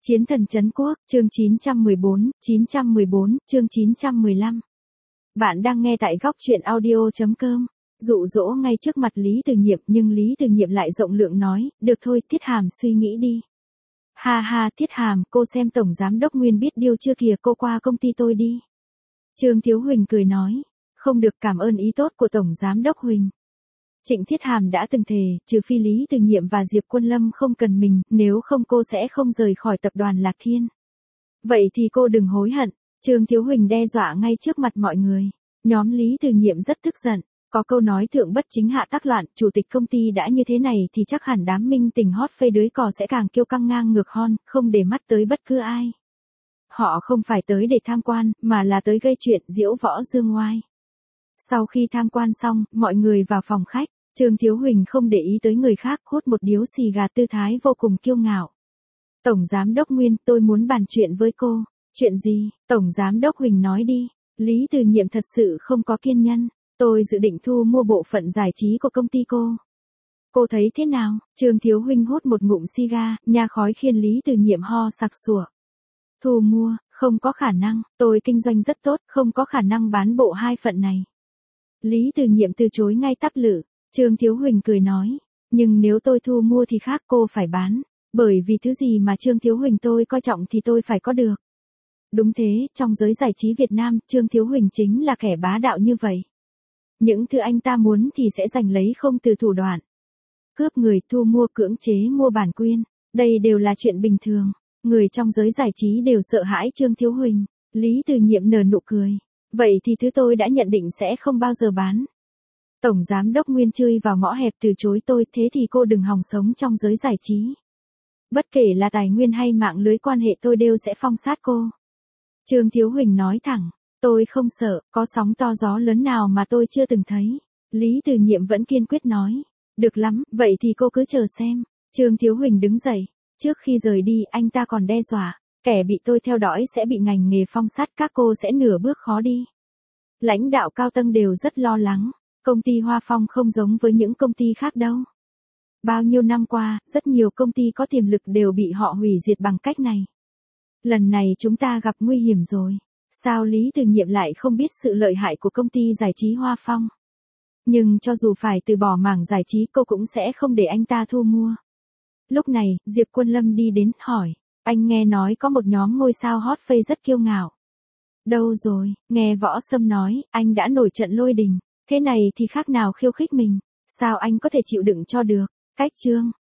Chiến thần trấn quốc, chương 914, chương 915. Bạn đang nghe tại góc truyện audio.com. Dụ dỗ ngay trước mặt Lý Từ Nhiệm, nhưng Lý Từ Nhiệm lại rộng lượng nói, được thôi, Thiết Hàm suy nghĩ đi. Ha ha, Thiết Hàm, cô xem Tổng Giám Đốc Nguyên biết điều chưa kìa, cô qua công ty tôi đi. Trương Thiếu Huỳnh cười nói, không được, cảm ơn ý tốt của Tổng Giám Đốc Huỳnh. Trịnh Thiết Hàm đã từng thề, trừ phi Lý Từ Nhiệm và Diệp Quân Lâm không cần mình, nếu không cô sẽ không rời khỏi tập đoàn Lạc Thiên. Vậy thì cô đừng hối hận. Trương Thiếu Huỳnh đe dọa ngay trước mặt mọi người. Nhóm Lý Từ Nhiệm rất tức giận. Có câu nói thượng bất chính hạ tắc loạn, chủ tịch công ty đã như thế này thì chắc hẳn đám minh tình hot phê đưới cò sẽ càng kiêu căng ngang ngược hon, không để mắt tới bất cứ ai. Họ không phải tới để tham quan, mà là tới gây chuyện diễu võ dương oai. Sau khi tham quan xong, mọi người vào phòng khách. Trương Thiếu Huỳnh không để ý tới người khác, hút một điếu xì gà tư thái vô cùng kiêu ngạo. Tổng Giám Đốc Nguyên, tôi muốn bàn chuyện với cô. Chuyện gì? Tổng Giám Đốc Huỳnh nói đi. Lý Từ Nhiệm thật sự không có kiên nhẫn. Tôi dự định thu mua bộ phận giải trí của công ty cô. Cô thấy thế nào? Trương Thiếu Huỳnh hút một ngụm xì gà, nha khói khiến Lý Từ Nhiệm ho sặc sủa. Thu mua, không có khả năng, tôi kinh doanh rất tốt, không có khả năng bán bộ hai phận này. Lý Từ Nhiệm từ chối ngay tắp lự. Trương Thiếu Huỳnh cười nói, nhưng nếu tôi thu mua thì khác, cô phải bán, bởi vì thứ gì mà Trương Thiếu Huỳnh tôi coi trọng thì tôi phải có được. Đúng thế, trong giới giải trí Việt Nam, Trương Thiếu Huỳnh chính là kẻ bá đạo như vậy. Những thứ anh ta muốn thì sẽ giành lấy không từ thủ đoạn. Cướp người, thu mua, cưỡng chế mua bản quyền, đây đều là chuyện bình thường. Người trong giới giải trí đều sợ hãi Trương Thiếu Huỳnh. Lý Từ Nhiệm nở nụ cười. Vậy thì thứ tôi đã nhận định sẽ không bao giờ bán. Tổng Giám Đốc Nguyên chui vào ngõ hẹp từ chối tôi, thế thì cô đừng hòng sống trong giới giải trí. Bất kể là tài nguyên hay mạng lưới quan hệ tôi đều sẽ phong sát cô. Trương Thiếu Huỳnh nói thẳng, tôi không sợ, có sóng to gió lớn nào mà tôi chưa từng thấy. Lý Từ Nhiệm vẫn kiên quyết nói, được lắm, vậy thì cô cứ chờ xem. Trương Thiếu Huỳnh đứng dậy, trước khi rời đi anh ta còn đe dọa, kẻ bị tôi theo dõi sẽ bị ngành nghề phong sát, các cô sẽ nửa bước khó đi. Lãnh đạo cao tầng đều rất lo lắng. Công ty Hoa Phong không giống với những công ty khác đâu. Bao nhiêu năm qua, rất nhiều công ty có tiềm lực đều bị họ hủy diệt bằng cách này. Lần này chúng ta gặp nguy hiểm rồi. Sao Lý Từ Nhiệm lại không biết sự lợi hại của công ty giải trí Hoa Phong? Nhưng cho dù phải từ bỏ mảng giải trí cô cũng sẽ không để anh ta thu mua. Lúc này, Diệp Quân Lâm đi đến, hỏi. Anh nghe nói có một nhóm ngôi sao hot phê rất kiêu ngạo. Đâu rồi? Nghe Võ Sâm nói, anh đã nổi trận lôi đình. Thế này thì khác nào khiêu khích mình. Sao anh có thể chịu đựng cho được? Cách Trương